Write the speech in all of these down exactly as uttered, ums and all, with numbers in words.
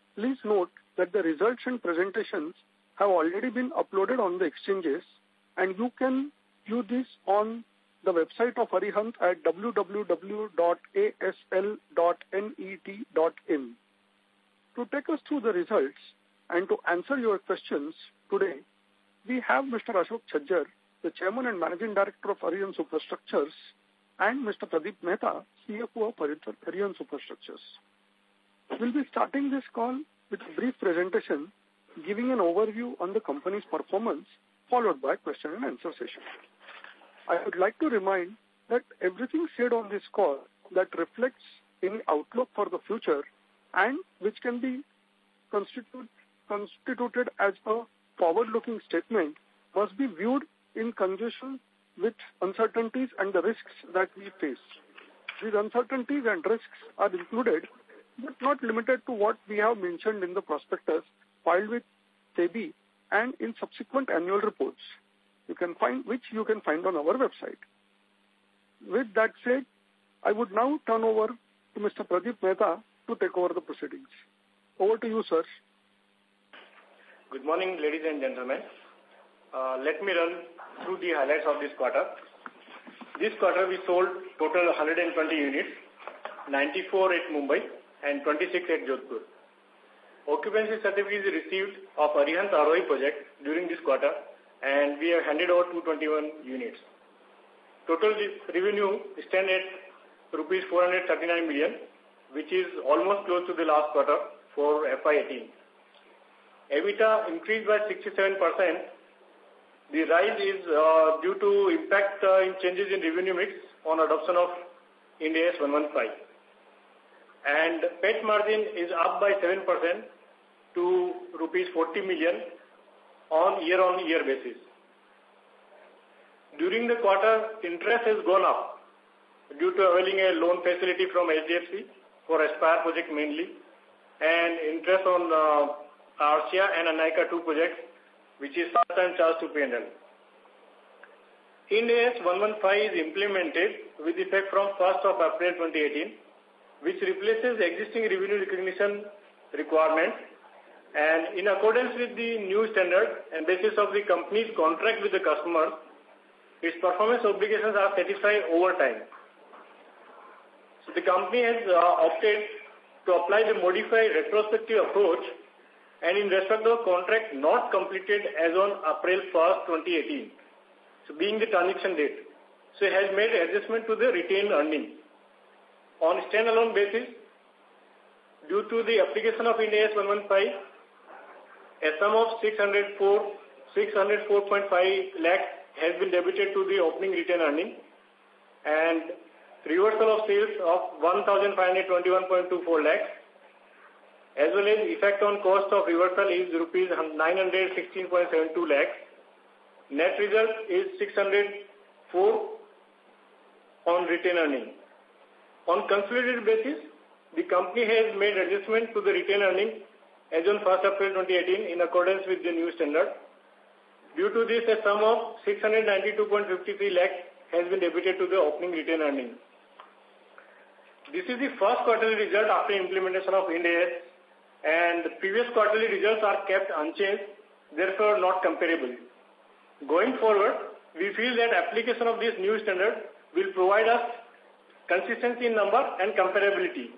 Please note that the results and presentations have already been uploaded on the exchanges, and you can view this on the website of Arihant at w w w dot a s l dot net dot in. To take us through the results and to answer your questions today, we have Mister Ashok Chhajjar, the Chairman and Managing Director of Arihant Superstructures, and Mister Pradeep Mehta, C F O of Arihant Superstructures. We'll be starting this call with a brief presentation giving an overview on the company's performance, followed by question and answer session. I would like to remind that everything said on this call that reflects any outlook for the future and which can be constitute, constituted as a forward-looking statement must be viewed in conjunction with uncertainties and the risks that we face. These uncertainties and risks are included but not limited to what we have mentioned in the prospectus filed with SEBI and in subsequent annual reports, you can find which you can find on our website. With that said, I would now turn over to Mister Pradeep Mehta to take over the proceedings. Over to you, sir. Good morning, ladies and gentlemen. Uh, let me run through the highlights of this quarter. This quarter we sold total one hundred twenty units, ninety-four at Mumbai and twenty-six at Jodhpur. Occupancy certificate is received of Arihant Arohi project during this quarter, and we have handed over two hundred twenty-one units. Total revenue stands at rupees four hundred thirty-nine million, which is almost close to the last quarter for F Y eighteen. EBITDA increased by sixty-seven percent. The rise is uh, due to impact uh, in changes in revenue mix on adoption of Ind A S one fifteen. And P A T margin is up by seven percent to rupees forty million on year-on-year basis. During the quarter, interest has gone up due to availing a loan facility from H D F C for Aspire project mainly, and interest on uh, Arcia and Anaika two projects, which is first time charged to P and L. Ind A S one fifteen is implemented with effect from first of April twenty eighteen, which replaces the existing revenue recognition requirement, and in accordance with the new standard and basis of the company's contract with the customer, its performance obligations are satisfied over time. So the company has uh, opted to apply the modified retrospective approach, and in respect of contract not completed as on April first, twenty eighteen, so being the transaction date, so it has made adjustment to the retained earning. On standalone basis, due to the application of Ind A S one fifteen, a sum of six hundred four point five lakh has been debited to the opening retained earning, and reversal of sales of one thousand five hundred twenty-one point two four lakhs, as well as effect on cost of reversal is rupees nine hundred sixteen point seven two lakhs. Net result is six hundred four on retained earning. On consolidated basis, the company has made adjustment to the retained earning as on first April twenty eighteen in accordance with the new standard. Due to this, a sum of six hundred ninety-two point five three lakhs has been debited to the opening retained earning. This is the first quarterly result after implementation of Ind A S, and the previous quarterly results are kept unchanged, therefore not comparable. Going forward, we feel that application of this new standard will provide us consistency in number and comparability.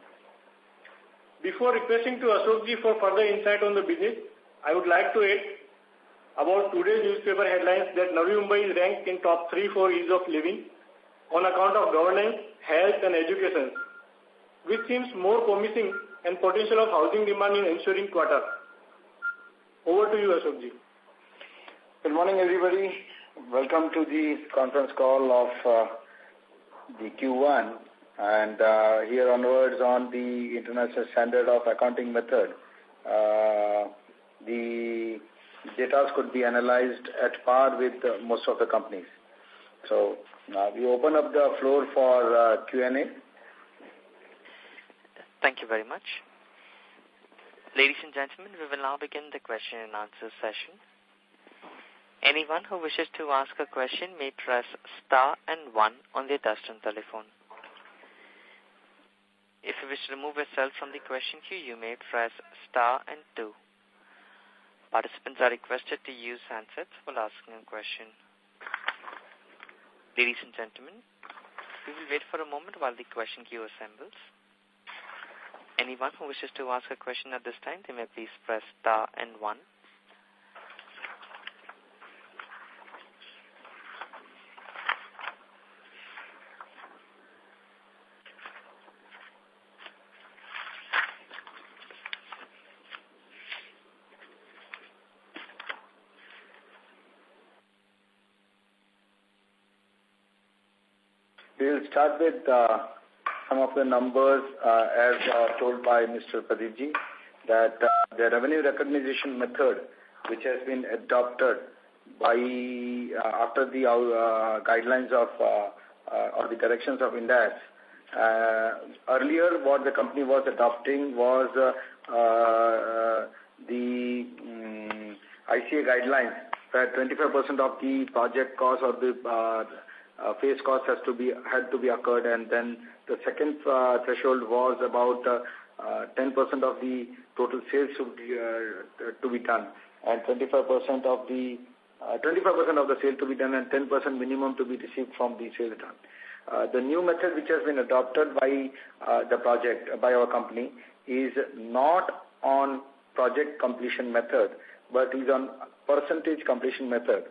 Before requesting to Ashokji for further insight on the business, I would like to add about today's newspaper headlines that Navi Mumbai is ranked in top three for ease of living on account of governance, health and education, which seems more promising and potential of housing demand in ensuing quarter. Over to you, Ashokji. Good morning, everybody. Welcome to the conference call of uh, the Q one, and uh, here onwards on the International Standard of Accounting Method, uh, the data could be analyzed at par with uh, most of the companies. So uh, we open up the floor for uh, Q and A. Thank you very much. Ladies and gentlemen, we will now begin the question and answer session. Anyone who wishes to ask a question may press star and one on their touchtone telephone. If you wish to remove yourself from the question queue, you may press star and two. Participants are requested to use handsets while asking a question. Ladies and gentlemen, we will wait for a moment while the question queue assembles. Anyone who wishes to ask a question at this time, they may please press star and one. We will start with uh, some of the numbers uh, as uh, told by Mister Pradeepji, that uh, the revenue recognition method which has been adopted by uh, after the uh, guidelines of uh, uh, or the corrections of Ind AS. Uh, earlier, what the company was adopting was uh, uh, the um, I C A guidelines, where twenty-five percent of the project cost or the uh, Uh, phase cost has to be had to be occurred, and then the second uh, threshold was about uh, uh, ten percent of the total sales to be, uh, to be done, and twenty-five percent of the uh, twenty-five percent of the sale to be done, and ten percent minimum to be received from the sales done. Uh, the new method which has been adopted by uh, the project uh, by our company is not on project completion method, but is on percentage completion method.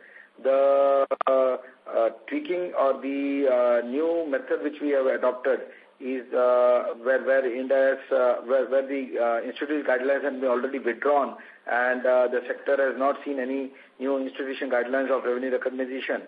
The uh, uh, tweaking or the uh, new method which we have adopted is uh, where where Ind AS, uh, where, where the uh, institutional guidelines have been already withdrawn, and uh, the sector has not seen any new institution guidelines of revenue recognition.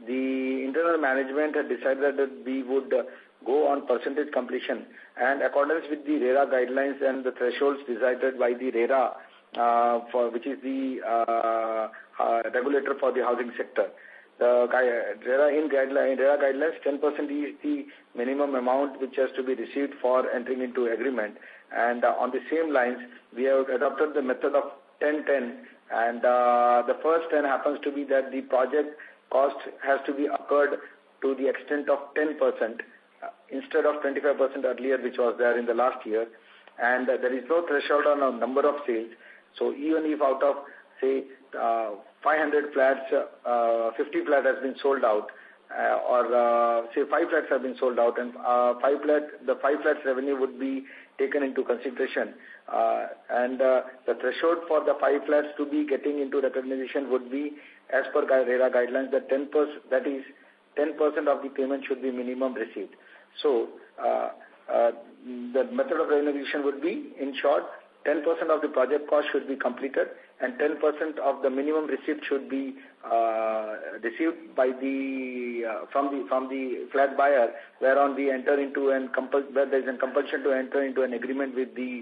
The internal management had decided that we would uh, go on percentage completion, and accordance with the RERA guidelines and the thresholds decided by the RERA, uh, for which is the uh, uh, regulator for the housing sector. The RERA in guideline, RERA guidelines, ten percent is the minimum amount which has to be received for entering into agreement. And uh, on the same lines, we have adopted the method of ten ten. And uh, the first ten happens to be that the project cost has to be occurred to the extent of ten percent uh, instead of twenty-five percent earlier, which was there in the last year. And uh, there is no threshold on a number of sales. So even if out of, say, uh, five hundred flats, uh, fifty flats has been sold out, uh, or uh, say five flats have been sold out, and uh, five flat, the five flats revenue would be taken into consideration, uh, and uh, the threshold for the five flats to be getting into recognition would be, as per RERA guidelines, that ten percent, that is ten percent of the payment should be minimum received. So uh, uh, the method of recognition would be, in short, ten percent of the project cost should be completed, and ten percent of the minimum receipt should be uh, received by the uh, from the from the flat buyer, whereon we enter into an compul where there is a compulsion to enter into an agreement with the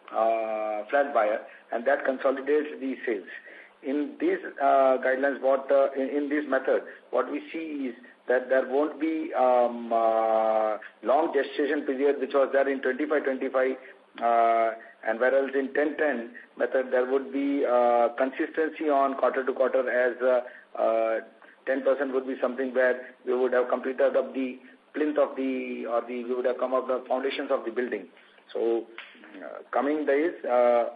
uh, flat buyer, and that consolidates the sales. In these uh, guidelines, what uh, in, in this method, what we see is that there won't be um, uh, long gestation period, which was there in twenty-five twenty-five. Uh, and whereas in ten ten method there would be uh, consistency on quarter to quarter, as uh, uh, ten percent would be something where we would have completed up the plinth of the, or the, we would have come up the foundations of the building. So uh, coming days, uh,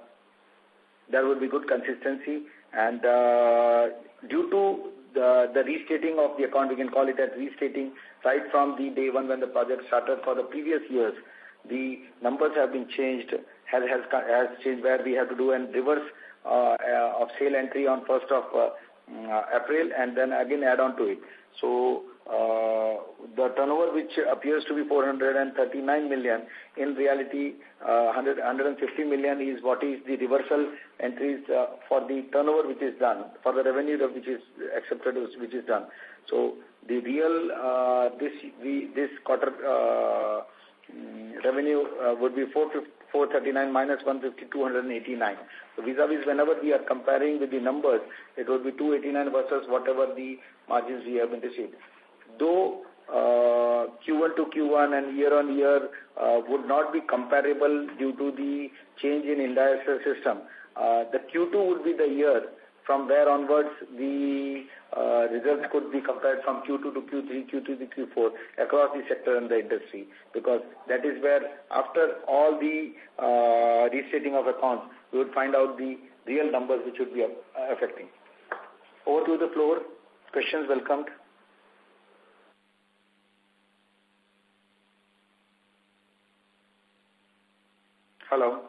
there would be good consistency, and uh, due to the, the restating of the account, we can call it as restating right from the day one when the project started for the previous years. The numbers have been changed, has, has, has changed, where we have to do a reverse uh, uh, of sale entry on first of uh, uh, April, and then again add on to it. So uh, the turnover, which appears to be four hundred thirty-nine million, in reality uh, one hundred, one hundred fifty million is what is the reversal entries uh, for the turnover which is done, for the revenue which is accepted, which is done. So the real uh, this we, this quarter uh, revenue uh, would be four thirty-nine minus one fifty, two eighty-nine. So vis-a-vis, whenever we are comparing with the numbers, it would be two eighty-nine versus whatever the margins we have been received. Though uh, Q one to Q one and year on year uh, would not be comparable due to the change in Ind AS system, uh, the Q two would be the year from there onwards, the uh, results could be compared from Q two to Q three, Q two to Q four across the sector and the industry, because that is where, after all the uh, restating of accounts, we would find out the real numbers which would be uh, affecting. Over to the floor. Questions welcomed. Hello.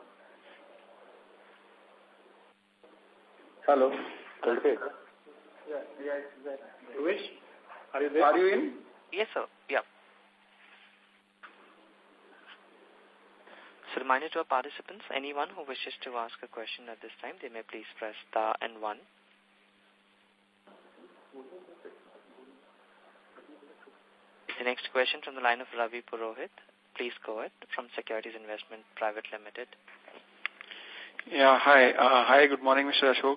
Hello. Okay. Yeah, yeah, yeah. Wish? Are you there? Are you in? Yes, sir. Yeah. So, reminder to our participants, anyone who wishes to ask a question at this time, they may please press star and one. The next question from the line of Ravi Purohit. Please go ahead, from Securities Investment Private Limited. Yeah, hi. Uh, hi, good morning, Mister Ashok.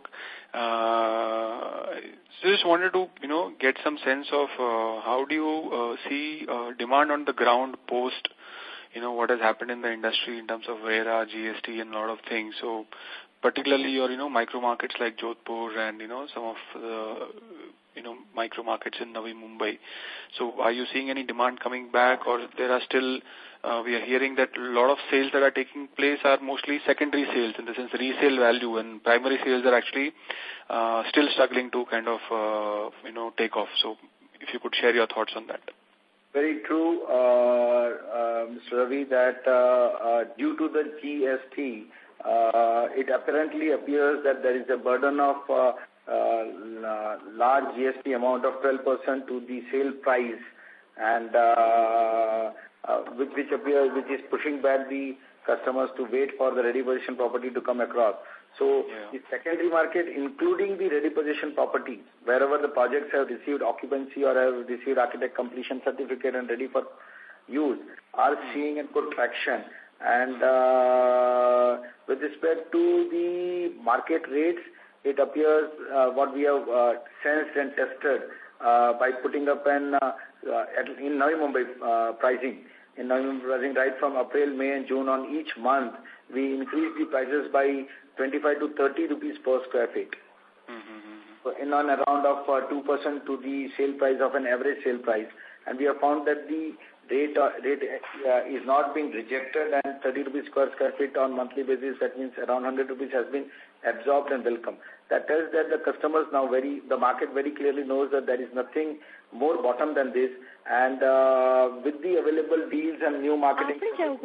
Uh, so just wanted to, you know, get some sense of uh, how do you uh, see uh, demand on the ground post, you know, what has happened in the industry in terms of RERA, G S T and a lot of things. So particularly your, you know, micro markets like Jodhpur and, you know, some of the, you know, micro markets in Navi Mumbai. So are you seeing any demand coming back, or there are still, uh, we are hearing that a lot of sales that are taking place are mostly secondary sales, in the sense resale value, and primary sales are actually uh, still struggling to kind of, uh, you know, take off. So if you could share your thoughts on that. Very true, uh, uh, Mister Ravi, that uh, uh, due to the G S T, uh, it apparently appears that there is a burden of uh, uh, large G S T amount of twelve percent to the sale price, and uh, uh, which, which appears, which is pushing back the customers to wait for the ready possession property to come across. So yeah. The secondary market, including the ready possession property, wherever the projects have received occupancy or have received architect completion certificate and ready for use, are seeing a good traction. And uh, with respect to the market rates, it appears uh, what we have uh, sensed and tested uh, by putting up an uh, uh, in Navi Mumbai uh, pricing. In Navi Mumbai pricing, right from April, May and June on each month, we increased the prices by twenty-five to thirty rupees per square feet. Mm-hmm. So in on around of uh, two percent to the sale price of an average sale price. And we have found that the rate, uh, rate uh, is not being rejected, and thirty rupees per square feet on monthly basis, that means around one hundred rupees has been absorbed and welcome. That tells that the customers now very, the market very clearly knows that there is nothing more bottom than this, and uh, with the available deals and new marketing.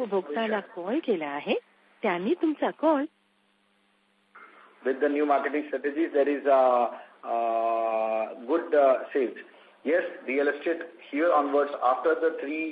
With the new marketing strategies, there is a uh, uh, good uh, sales. Yes, real estate here onwards, after the three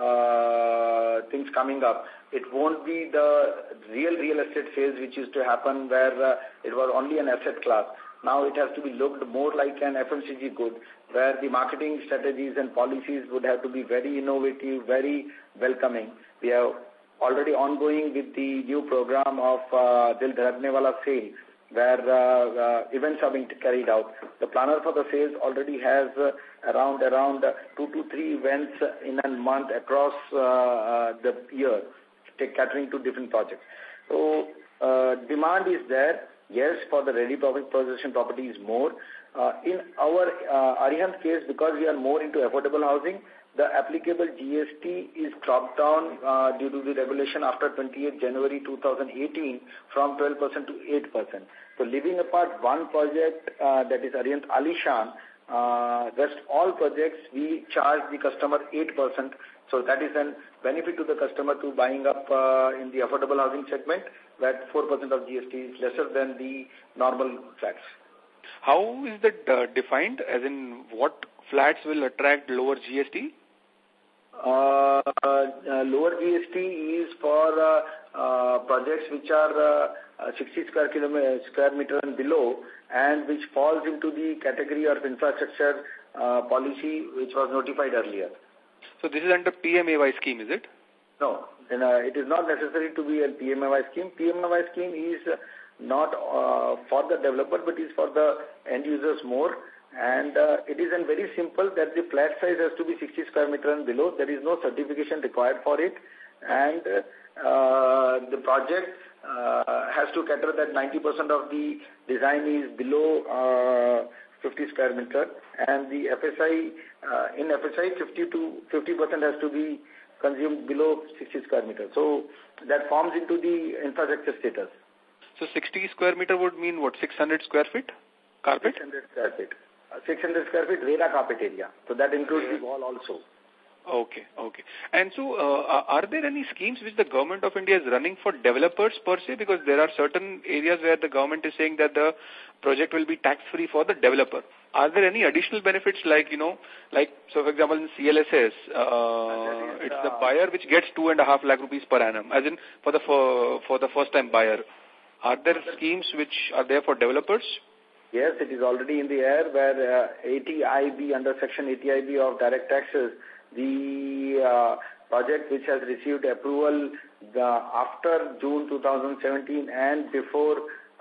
uh, things coming up, it won't be the real real estate sales which used to happen where uh, it was only an asset class. Now it has to be looked more like an F M C G good, where the marketing strategies and policies would have to be very innovative, very welcoming. We are already ongoing with the new program of uh, Dil Dharakne Wala Sale, where uh, uh, events are being carried out. The planner for the sales already has uh, around around uh, two to three events in a month across uh, uh, the year, catering to different projects. So uh, demand is there. Yes, for the ready possession property is more. Uh, in our uh, Arihant case, because we are more into affordable housing, the applicable G S T is dropped down uh, due to the regulation after twenty-eighth January two thousand eighteen from twelve percent to eight percent. So leaving apart one project uh, that is Arihant Alishan, uh, rest all projects we charge the customer eight percent. So that is a benefit to the customer to buying up uh, in the affordable housing segment, that four percent of G S T is lesser than the normal flats. How is that uh, defined, as in what flats will attract lower G S T? Uh, uh, lower G S T is for uh, uh, projects which are uh, uh, sixty square kilometer, square meter and below, and which falls into the category of infrastructure uh, policy which was notified earlier. So this is under P M A Y scheme, is it? No, and, uh, it is not necessary to be a P M A Y scheme. P M A Y scheme is uh, not uh, for the developer, but is for the end users more. And uh, it is an very simple that the flat size has to be sixty square meter and below. There is no certification required for it. And uh, the project uh, has to cater that ninety percent of the design is below uh, fifty square meter, and the F S I, uh, in F S I, fifty to fifty percent has to be consumed below sixty square meter. So that forms into the infrastructure status. So sixty square meter would mean what, six hundred square feet carpet? six hundred square feet. Uh, six hundred square feet RERA carpet area. So that includes the wall also. Okay, okay. And so, uh, are there any schemes which the government of India is running for developers per se? Because there are certain areas where the government is saying that the project will be tax-free for the developer. Are there any additional benefits like, you know, like, so for example, in C L S S, uh, it's the buyer which gets two and a half lakh rupees per annum, as in for the, for, for the first-time buyer. Are there schemes which are there for developers? Yes, it is already in the air where uh, eighty I B, under Section eighty I B of direct taxes, the uh, project which has received approval the, after June two thousand seventeen and before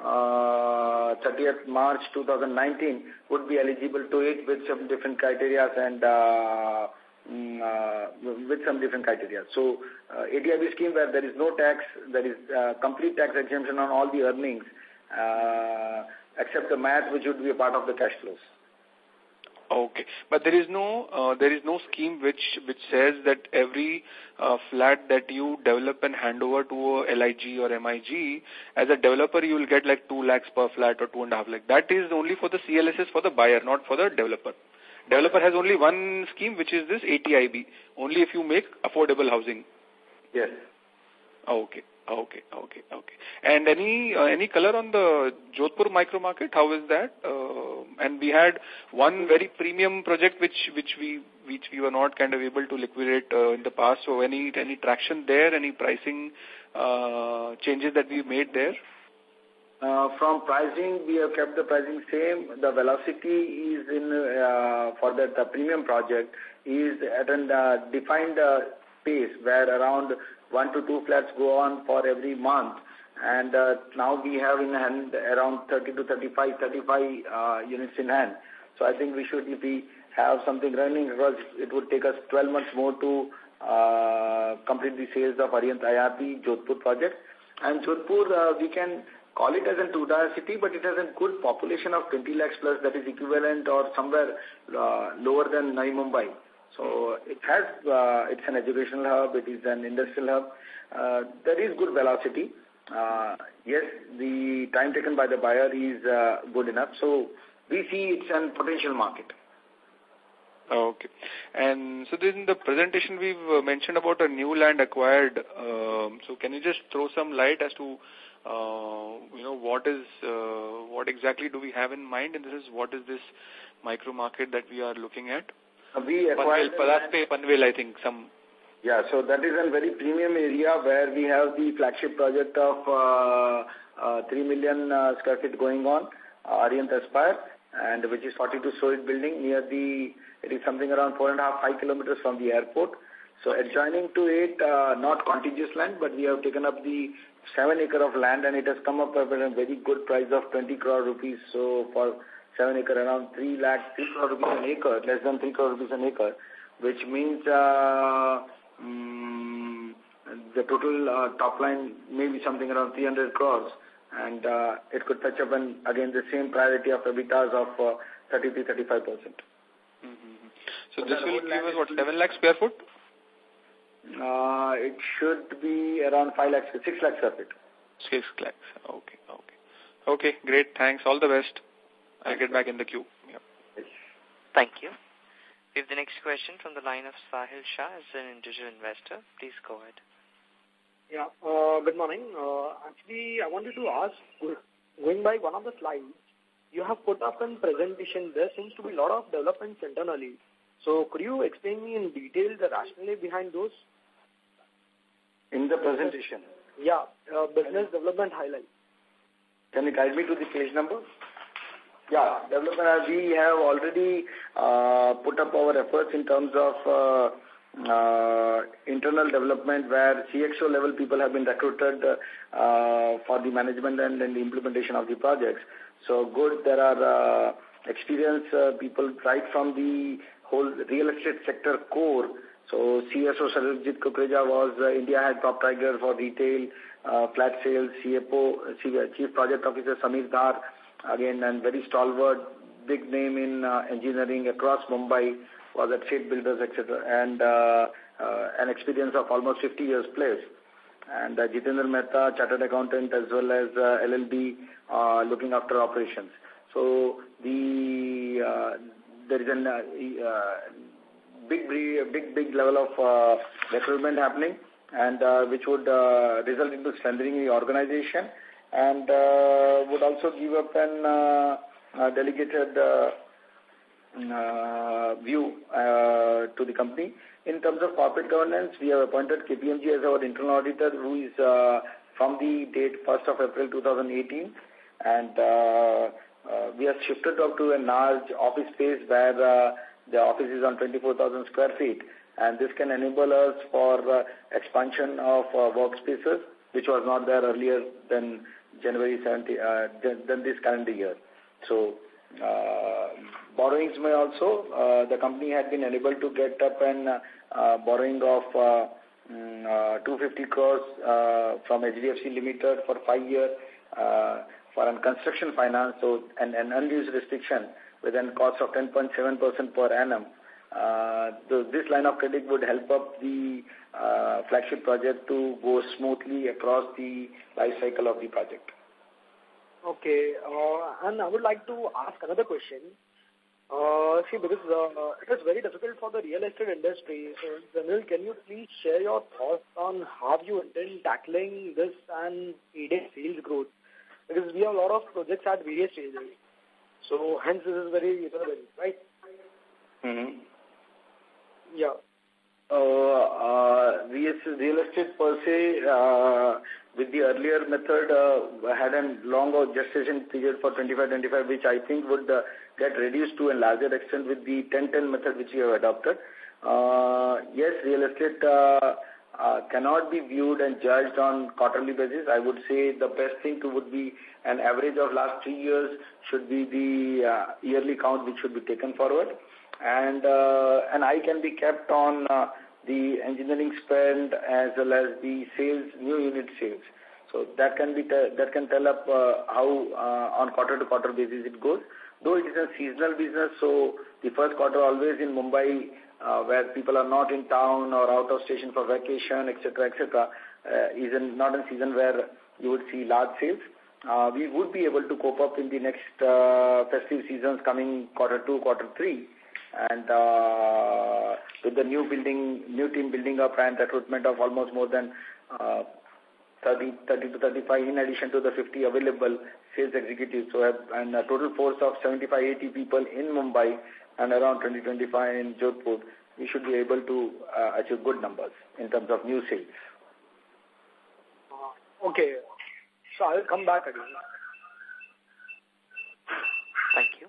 uh, thirtieth March two thousand nineteen would be eligible to it with some different criteria and uh, uh, with some different criteria. So, uh, eighty I B scheme where there is no tax, there is uh, complete tax exemption on all the earnings uh, except the M A T, which would be a part of the cash flows. Okay, but there is no uh, there is no scheme which which says that every uh, flat that you develop and hand over to a L I G or M I G, as a developer you will get like two lakhs per flat or two and a half lakh. That is only for the C L S S for the buyer, not for the developer. Developer has only one scheme, which is this eighty I B, only if you make affordable housing. Yes. Okay. Okay, okay, okay. And any uh, any color on the Jodhpur micro market? How is that? Uh, and we had one very premium project which which we which we were not kind of able to liquidate uh, in the past. So any any traction there? Any pricing uh, changes that we made there? Uh, from pricing, we have kept the pricing same. The velocity is in uh, for that the premium project is at a uh, defined uh, pace where around one to two flats go on for every month, and uh, now we have in hand around thirty to thirty-five, thirty-five uh, units in hand. So I think we should, if we have something running, because it would take us twelve months more to uh, complete the sales of Arihant I R P Jodhpur project. And Jodhpur, uh, we can call it as a two-tier city, but it has a good population of twenty lakhs plus, that is equivalent or somewhere uh, lower than Navi Mumbai. So it has, uh, it's an educational hub, it is an industrial hub. Uh, there is good velocity. Uh, yes, the time taken by the buyer is uh, good enough. So we see it's a potential market. Okay. And so in the presentation we've uh, mentioned about a new land acquired. Um, so can you just throw some light as to, uh, you know, what is, uh, what exactly do we have in mind? And this is, what is this micro market that we are looking at? We acquired Palaspe, Panvel, I think, some. Yeah, so that is a very premium area where we have the flagship project of uh, uh, three million uh, square feet going on, uh, Arihant Aspire, and which is forty-two story building near the, it is something around four and a half, five kilometers from the airport. So adjoining to it, uh, not contiguous land, but we have taken up the seven acre of land, and it has come up at a very good price of twenty crore rupees. So for seven acre, around three lakh, three crore rupees an acre, less than three crore rupees an acre, which means uh, um, the total uh, top line may be something around three hundred crores, and uh, it could touch up and again the same priority of EBITDAs of uh, thirty-three to thirty-five percent. Mm-hmm. So, so this will give us what, seven lakh square foot? Uh, it should be around five lakhs, six lakhs square feet. Six lakhs. Okay, okay. Okay, great. Thanks. All the best. I'll get back in the queue. Yep. Thank you. We have the next question from the line of Sahil Shah as an individual investor. Please go ahead. Yeah, uh, good morning. Uh, actually, I wanted to ask, going by one of the slides, you have put up in presentation, there seems to be a lot of developments internally. So could you explain me in detail the rationale behind those? In the presentation? Yeah, uh, business development highlight. Can you guide me to the page number? Yeah, development, we have already uh, put up our efforts in terms of uh, uh, internal development where C X O level people have been recruited uh, for the management and, and the implementation of the projects. So good, there are uh, experienced uh, people right from the whole real estate sector core So C S O Sarojit Kukreja was uh, India had top tiger for retail, uh, flat sales, C F O, Chief Project Officer Samir Dhar, again, and very stalwart, big name in uh, engineering across Mumbai, was at Shade Builders, et cetera, and uh, uh, an experience of almost fifty years plus. And uh, Jitendra Mehta, chartered accountant, as well as uh, L L B, uh, looking after operations. So the uh, there is a uh, big, big, big level of uh, recruitment happening, and uh, which would uh, result into strengthening the organization, and uh, would also give up an uh, uh, delegated uh, uh, view uh, to the company. In terms of corporate governance, we have appointed K P M G as our internal auditor, who is uh, from the date first of April two thousand eighteen, and uh, uh, we have shifted up to a large office space where uh, the office is on twenty-four thousand square feet, and this can enable us for uh, expansion of uh, workspaces, which was not there earlier than January seventeenth, uh, than, than this calendar year. So, uh, borrowings may also, uh, the company had been enabled to get up an uh, borrowing of uh, mm, uh, two hundred fifty crores uh, from H D F C Limited for five years uh, for an construction finance, so an, an unused restriction with a cost of ten point seven percent per annum. Uh, the, this line of credit would help up the uh, flagship project to go smoothly across the life cycle of the project. Okay, uh, and I would like to ask another question. Uh, see, because uh, it is very difficult for the real estate industry. So, Zanil, can you please share your thoughts on how you intend tackling this and aiding sales growth? Because we have a lot of projects at various stages. So, hence, this is very relevant, right? Mm-hmm. Yeah. Uh, uh, real estate per se, uh, with the earlier method, uh, had a longer gestation period for twenty-five twenty-five, which I think would uh, get reduced to a larger extent with the ten ten method which we have adopted. Uh, yes, real estate uh, uh, cannot be viewed and judged on quarterly basis. I would say the best thing to would be an average of last three years should be the uh, yearly count which should be taken forward. And uh, an eye can be kept on uh, the engineering spend as well as the sales, new unit sales. So that can be that can tell up uh, how uh, on quarter to quarter basis it goes. Though it is a seasonal business, so the first quarter always in Mumbai, uh, where people are not in town or out of station for vacation, et cetera, et cetera, uh, is in, not a season where you would see large sales. Uh, we would be able to cope up in the next uh, festive seasons coming quarter two, quarter three. And uh, with the new building, new team building up and recruitment of almost more than uh, thirty, thirty to thirty-five in addition to the fifty available sales executives. So have, and a total force of seventy-five, eighty people in Mumbai and around twenty, twenty-five in Jodhpur, we should be able to uh, achieve good numbers in terms of new sales. Uh, okay. So I'll come back again. Thank you.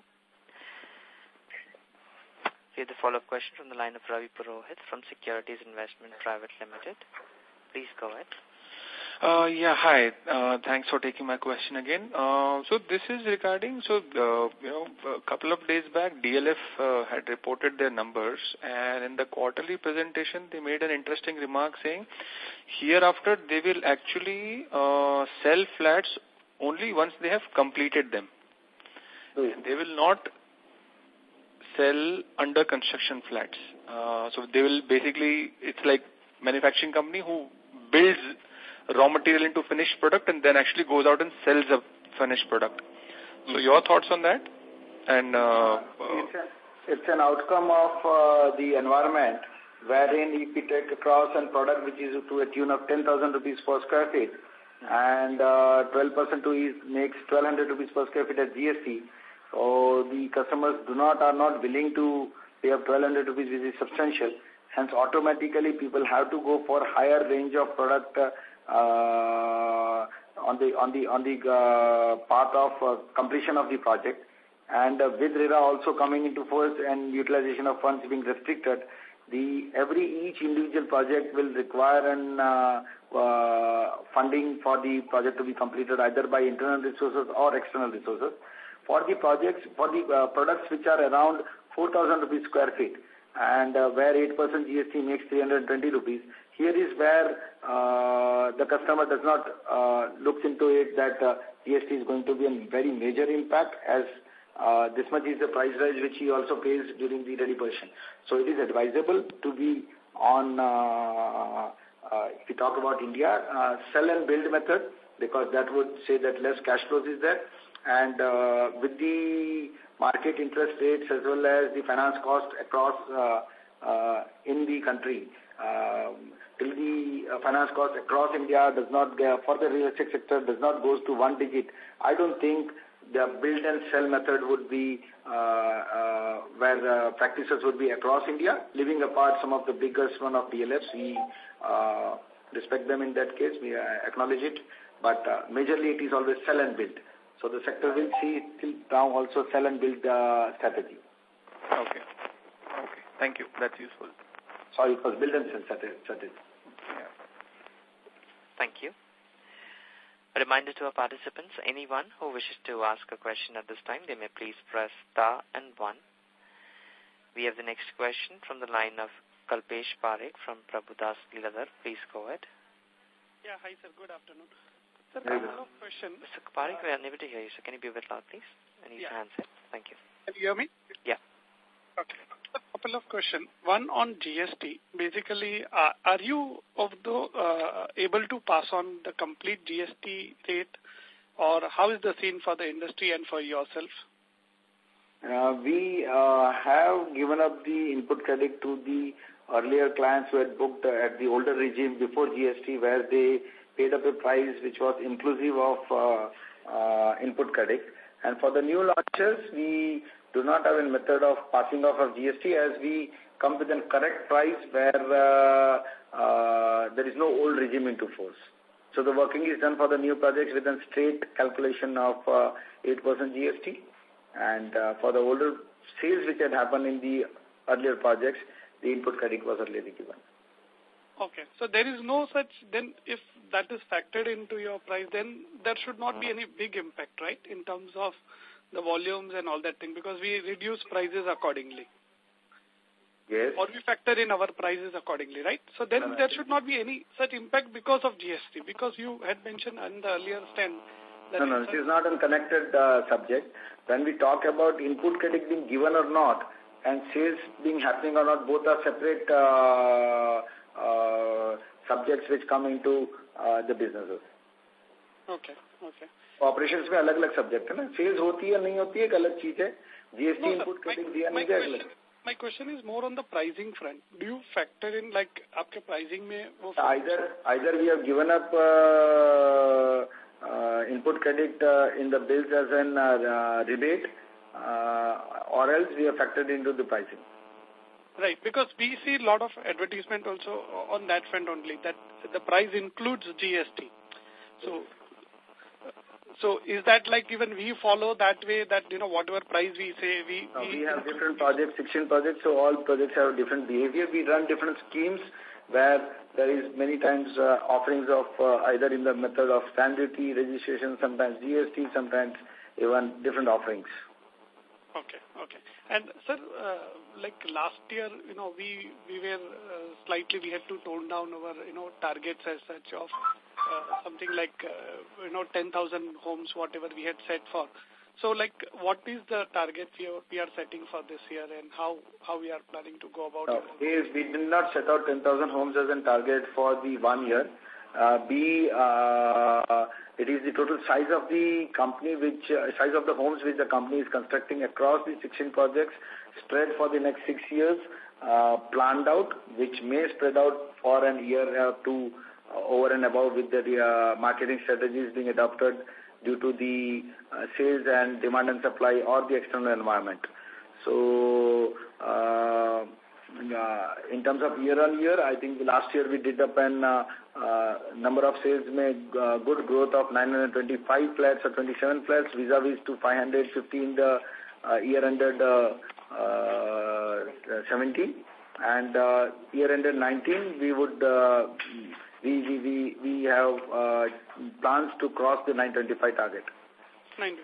We have the follow-up question from the line of Ravi Purohit from Securities Investment Private Limited. Please go ahead. Uh, yeah, hi. Uh, thanks for taking my question again. Uh, so this is regarding, so, uh, you know, a couple of days back, D L F uh, had reported their numbers, and in the quarterly presentation, they made an interesting remark saying, hereafter, they will actually uh, sell flats only once they have completed them. Mm. They will not sell under construction flats. Uh, so they will basically, it's like manufacturing company who builds raw material into finished product and then actually goes out and sells a finished product. So your thoughts on that? And uh, it's, a, it's an outcome of uh, the environment wherein if we take across a product which is to a tune of ten thousand rupees per square feet and uh, twelve percent to is makes twelve hundred rupees per square feet as G S T. So the customers do not are not willing to pay up twelve hundred rupees, which is substantial. Hence, automatically people have to go for higher range of product uh, uh, on the on the on the uh, path of uh, completion of the project. And uh, with RERA also coming into force and utilization of funds being restricted, the every each individual project will require an uh, uh, funding for the project to be completed either by internal resources or external resources. For the projects, for the uh, products which are around four thousand rupees square feet, and uh, where eight percent G S T makes three hundred twenty rupees. Here is where uh, the customer does not uh, look into it that uh, G S T is going to be a very major impact, as uh, this much is the price rise which he also pays during the ready position. So it is advisable to be on, uh, uh, if you talk about India, uh, sell and build method, because that would say that less cash flows is there. And uh, with the market interest rates as well as the finance cost across uh, uh, in the country, um, till the uh, finance cost across India does not, uh, for the real estate sector, does not goes to one digit, I don't think the build and sell method would be uh, uh, where uh, practices would be across India, leaving apart some of the biggest one of D L Fs. We uh, respect them in that case, we uh, acknowledge it, but uh, majorly it is always sell and build. So the sector will see till now also sell and build uh, strategy. Okay. Okay. Thank you. That's useful. Sorry, it was build and sell strategy. Yeah. Thank you. A reminder to our participants, anyone who wishes to ask a question at this time, they may please press star and one. We have the next question from the line of Kalpesh Parekh from Prabhudas Lilladher. Please go ahead. Yeah, hi sir, good afternoon. Sir, a couple of questions. Mister Parekh, we are unable to hear you, so can you be a bit loud, please? And use yeah. your handset. Thank you. Can you hear me? Yeah. Okay. A couple of questions. One on G S T. Basically, uh, are you of the, uh, able to pass on the complete G S T rate, or how is the scene for the industry and for yourself? Uh, we uh, have given up the input credit to the earlier clients who had booked uh, at the older regime before G S T, where they paid up a price which was inclusive of uh, uh, input credit. And for the new launches, we do not have a method of passing off of G S T, as we come with a correct price where uh, uh, there is no old regime into force. So the working is done for the new projects with a straight calculation of uh, eight percent G S T. And uh, for the older sales which had happened in the earlier projects, the input credit was earlier given. Okay. So there is no such, then if that is factored into your price, then there should not be any big impact, right, in terms of the volumes and all that thing, because we reduce prices accordingly. Yes. Or we factor in our prices accordingly, right? So then no, there should not be any such impact because of G S T, because you had mentioned in the earlier stand. That no, no, it is not a connected uh, subject. When we talk about input credit being given or not, and sales being happening or not, both are separate uh, uh, subjects which come into uh, the businesses. Okay, okay. Operations में अलग अलग subject है ना, sales होती है नहीं होती है एक अलग चीज है, G S T no, input credit दिया my, नहीं दिया question, my question is more on the pricing front. Do you factor in like आपके pricing में वो? Either either we have given up uh, uh, input credit uh, in the bills as an uh, rebate, uh, or else we have factored into the pricing. Right, because we see a lot of advertisement also on that front only, that the price includes G S T. So, so is that like even we follow that way, that, you know, whatever price we say, we... No, we, we have different projects, sixteen projects, so all projects have different behavior. We run different schemes where there is many times uh, offerings of uh, either in the method of stamp duty, registration, sometimes G S T, sometimes even different offerings. Okay, okay. And sir, uh, like last year, you know, we we were uh, slightly, we had to tone down our, you know, targets as such of uh, something like, uh, you know, ten thousand homes, whatever we had set for. So, like, what is the target we are, we are setting for this year, and how, how we are planning to go about no, it? A, we did not set out ten thousand homes as a target for the one year. Uh, B, uh, it is the total size of the company, which uh, size of the homes which the company is constructing across the sixteen projects, spread for the next six years, uh, planned out, which may spread out for an year or two uh, over and above with the uh, marketing strategies being adopted due to the uh, sales and demand and supply or the external environment. So, uh, Uh, in terms of year on year, I think last year we did up an uh, uh, number of sales made uh, good growth of nine hundred twenty-five flats or twenty-seven flats vis-a-vis to five hundred fifty in the uh, year ended uh, uh, seventeen, and uh, year ended nineteen we would uh, we we we we have uh, plans to cross the nine twenty-five target. nine twenty-five.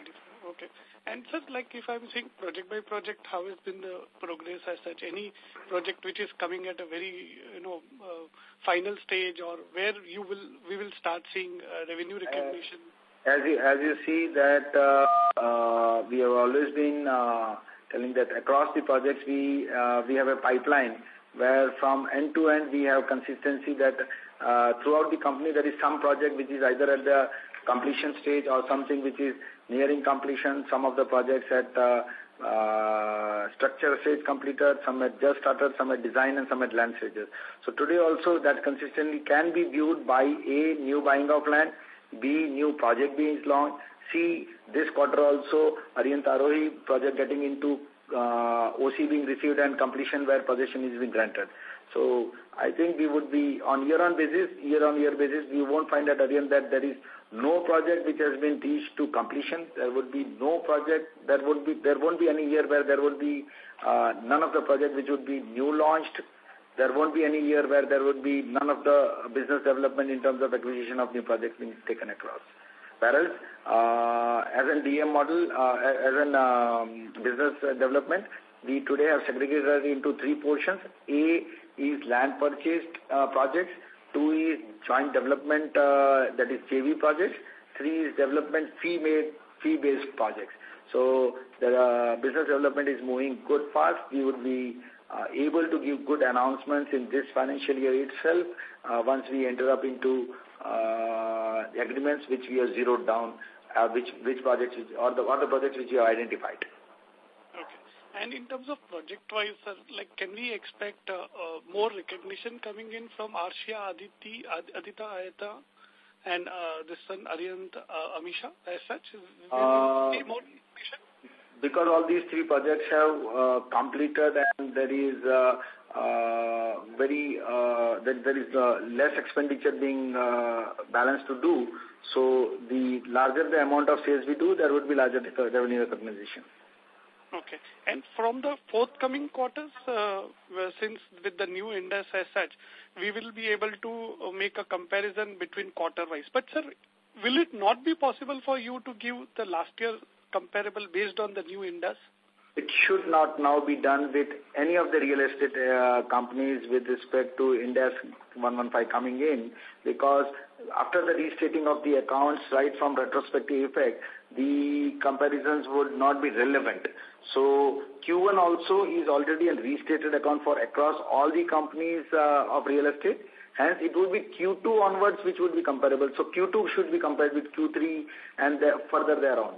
Okay. And sir, like if I'm saying project by project, how has been the progress as such? Any project which is coming at a very, you know, uh, final stage, or where you will we will start seeing uh, revenue recognition? As you, as you see that uh, uh, we have always been uh, telling that across the projects we uh, we have a pipeline where from end to end we have consistency that uh, throughout the company there is some project which is either at the completion stage or something which is nearing completion. Some of the projects at uh, uh, structure stage completed, some at just started, some at design, and some at land stages. So today also that consistently can be viewed by A, new buying of land, B, new project being launched, C, this quarter also Arihant Arohi project getting into uh, O C being received and completion where possession is being granted. So I think we would be on year-on basis, year-on-year basis, we won't find at Arihant that there is no project which has been reached to completion. There would be no project, there would be, there won't be any year where there would be uh, none of the project which would be new launched. There won't be any year where there would be none of the business development in terms of acquisition of new projects being taken across. Whereas, uh, as a D M model, uh, as an um, business development, we today have segregated into three portions. A is land purchased uh, projects. Two is joint development, uh, that is J V projects. Three is development fee-made, fee-based projects. So the uh, business development is moving good fast. We would be uh, able to give good announcements in this financial year itself uh, once we enter up into uh, agreements which we have zeroed down, uh, which which projects which, or the or the projects which we have identified. Okay. And in terms of project-wise, sir, like, can we expect uh, uh, more recognition coming in from Arshia, Aditi, Ad, Adita, Ayata, and uh, this one, Arihant, uh, Amisha, as such? Will we see more recognition? Because all these three projects have uh, completed and there is uh, uh, very uh, that there is uh, less expenditure being uh, balanced to do. So the larger the amount of sales we do, there would be larger revenue recognition. Okay. And from the forthcoming quarters, uh, since with the new index as such, we will be able to make a comparison between quarter-wise. But, sir, will it not be possible for you to give the last year comparable based on the new index? It should not now be done with any of the real estate uh, companies with respect to Index one fifteen coming in, because after the restating of the accounts right from retrospective effect, the comparisons would not be relevant. So Q one also is already a restated account for across all the companies uh, of real estate. Hence, it would be Q two onwards which would be comparable. So Q two should be compared with Q three and the, further thereon.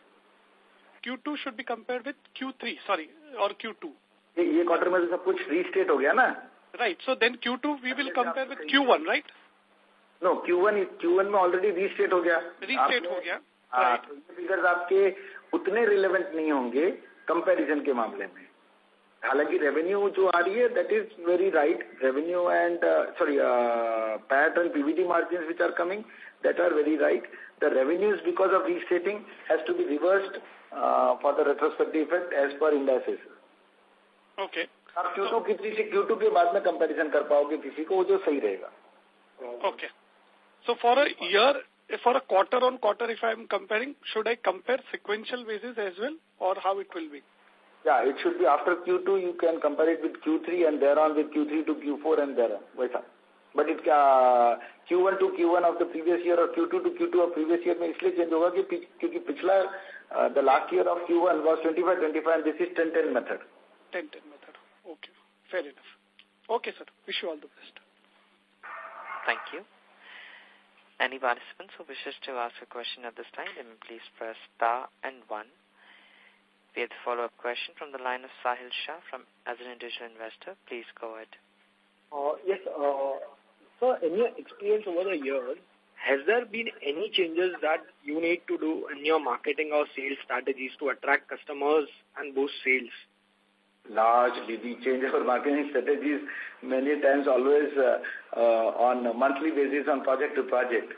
Q two should be compared with Q three, sorry, or Q two. ये quarter में सब कुछ restate हो गया ना? Right. So then Q two we will compare with Q one, right? No, Q one is Q one में already restate हो गया. Restate हो गया. Right. तो ये figures आपके उतने relevant नहीं होंगे comparison के मामले में. हालांकि revenue जो आ रही है, that is very right. Revenue and uh, sorry, uh, P A T and P B T margins which are coming, that are very right. The revenues because of restating has to be reversed uh, for the retrospective effect as per indices. Okay. आप Q two किसी से Q two के बाद में comparison कर पाओगे किसी को वो जो सही रहेगा. Okay. So for a year, for a quarter on quarter, if I am comparing, should I compare sequential basis as well, or how it will be? Yeah, it should be after Q two you can compare it with Q three and thereon with Q three to Q four and thereon. वैसा. But it uh, Q one to Q one of the previous year or Q two to Q two of previous year में इसलिए change होगा कि क्योंकि पिछला uh, the last year of Q one was twenty-five twenty-five and this is ten ten method. ten ten method. Okay, fair enough. Okay, sir. Wish you all the best. Thank you. Any participants who wishes to ask a question at this time, then please press star and one. We have the follow-up question from the line of Sahil Shah from as an individual investor. Please go ahead. Uh, yes, uh, so in your experience over the years, has there been any changes that you need to do in your marketing or sales strategies to attract customers and boost sales? Largely, we change our marketing strategies many times, always uh, uh, on a monthly basis, on project to project.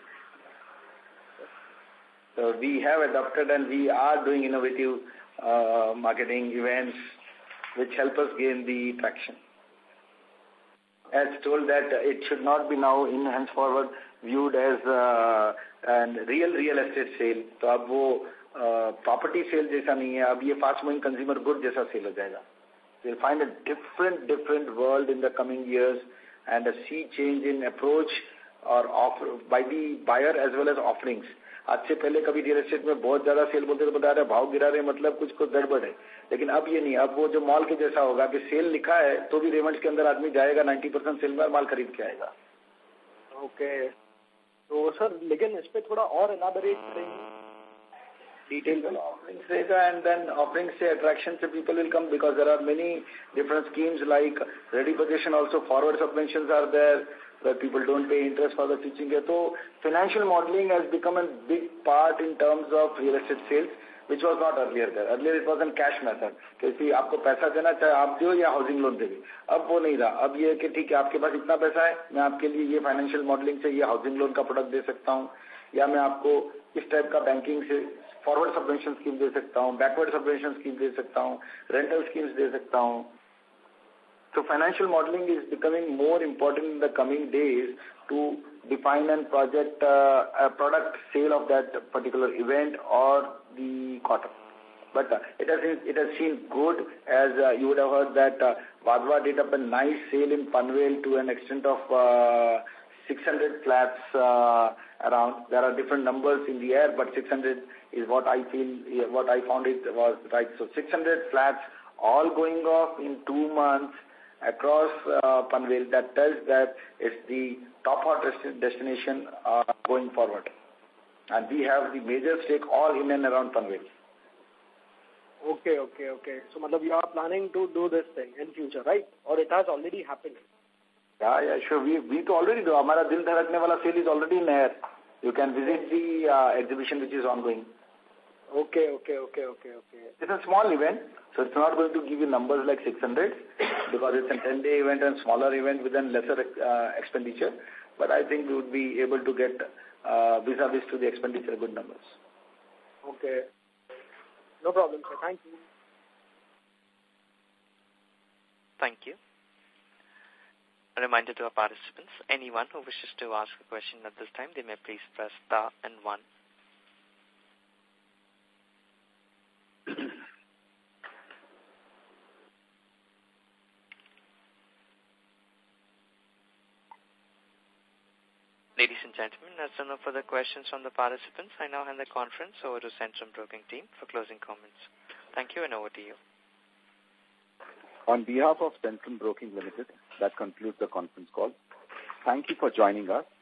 So we have adopted and we are doing innovative uh, marketing events which help us gain the traction. As told that it should not be now in henceforward viewed as uh, a real real estate sale. So अब वो property cell जैसा नहीं है, अब ये fast moving consumer good जैसा sale हो जाएगा. We'll find a different, different world in the coming years and a sea change in approach or offer by the buyer as well as offerings. आज से पहले कभी रियल एस्टेट में बहुत ज्यादा सेल बोलते तो बता रहे भाव गिरा रहे मतलब कुछ कुछ गड़बड़ है, लेकिन अब ये नहीं. अब वो जो मॉल के जैसा होगा कि सेल लिखा है तो भी रेमंड्स के अंदर आदमी जाएगा, नब्बे परसेंट सेल में माल खरीद के आएगा. ओके, तो सर लेकिन इस पे थोड़ा और एलाबोरेट करेंगे detailed offerings and then offerings say attraction to people will come because there are many different schemes like ready possession, also forward subventions are there where people don't pay interest for the teaching. So financial modeling has become a big part in terms of real estate sales, which was not earlier there. Earlier it was a cash method. कि आपको पैसा देना चाहे आप दो या housing loan देंगे. अब वो नहीं रहा. अब ये कि ठीक है आपके पास इतना पैसा है, मैं आपके लिए ये फाइनेंशियल मॉडलिंग से ये हाउसिंग लोन का प्रोडक्ट दे सकता हूँ, या मैं आपको इस टाइप का बैंकिंग से फॉरवर्ड सबवेंशन स्कीम दे सकता हूँ, बैकवर्ड सबवेंशन स्कीम दे सकता हूँ, रेंटल स्कीम्स दे सकता हूँ. So financial modeling is becoming more important in the coming days to define and project uh, a product sale of that particular event or the quarter. But uh, it has it has seen good, as uh, you would have heard that uh, Vadva did up a nice sale in Panvel to an extent of uh, six hundred flats uh, around. There are different numbers in the air, but six hundred is what I feel, what I found it was right. So six hundred flats all going off in two months across uh, Panvel. That tells that it's the top hot destination uh, going forward. And we have the major stake all in and around Panvel. Okay, okay, okay. So, matlab, you are planning to do this thing in future, right? Or it has already happened? Yeah, yeah, sure. We we to already do. Our Dil Dharakne Wala sale is already in air. You can visit the uh, exhibition which is ongoing. Okay, okay, okay, okay, okay. It's a small event, so it's not going to give you numbers like six hundred because it's a ten-day event and smaller event with a lesser uh, expenditure. But I think we would be able to get uh, vis-a-vis to the expenditure good numbers. Okay. No problem, sir. Thank you. Thank you. A reminder to our participants, anyone who wishes to ask a question at this time, they may please press star and one. Ladies and gentlemen, as there are no further questions from the participants, I now hand the conference over to Centrum Broking team for closing comments. Thank you, and over to you. On behalf of Centrum Broking Limited, that concludes the conference call. Thank you for joining us,